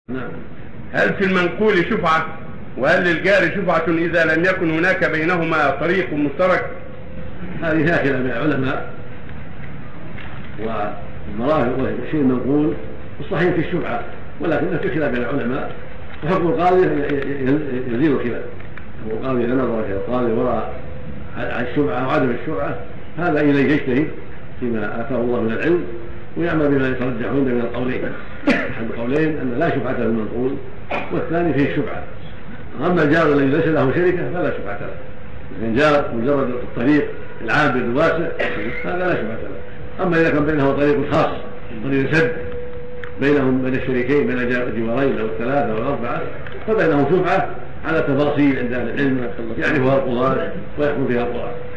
نعم. هل في المنقول شفعة؟ وهل للجار شفعة إذا لم يكن هناك بينهما طريق مشترك؟ هذه شاكلة بين العلماء، والمرافق والشيء المنقول الصحيح في الشفعة، ولكنها تشكل بين العلماء، وحكم القاضي يزيل الخلاف. القاضي إذا نظر إلى القاضي وراء الشفعة وعدم الشفعة هذا إليه يجتهد فيما آتاه الله من العلم ويعمل بما يترجحون من القولين. أحد القولين أن لا شفعة للمنقول، والثاني فيه الشفعة. أما الجار الذي ليس له شركة فلا شفعة له. إذا جار مجرد الطريق العابر الواسع هذا لا شفعة له. أما إذا كان بينه طريق خاص، طريق سد بينهم بين الشريكين، بين الجوارين أو الثلاثة أو الأربعة، فبينهم شفعة على تفاصيل عند أهل العلم يعرفها القضاة ويحكم فيها القضاة.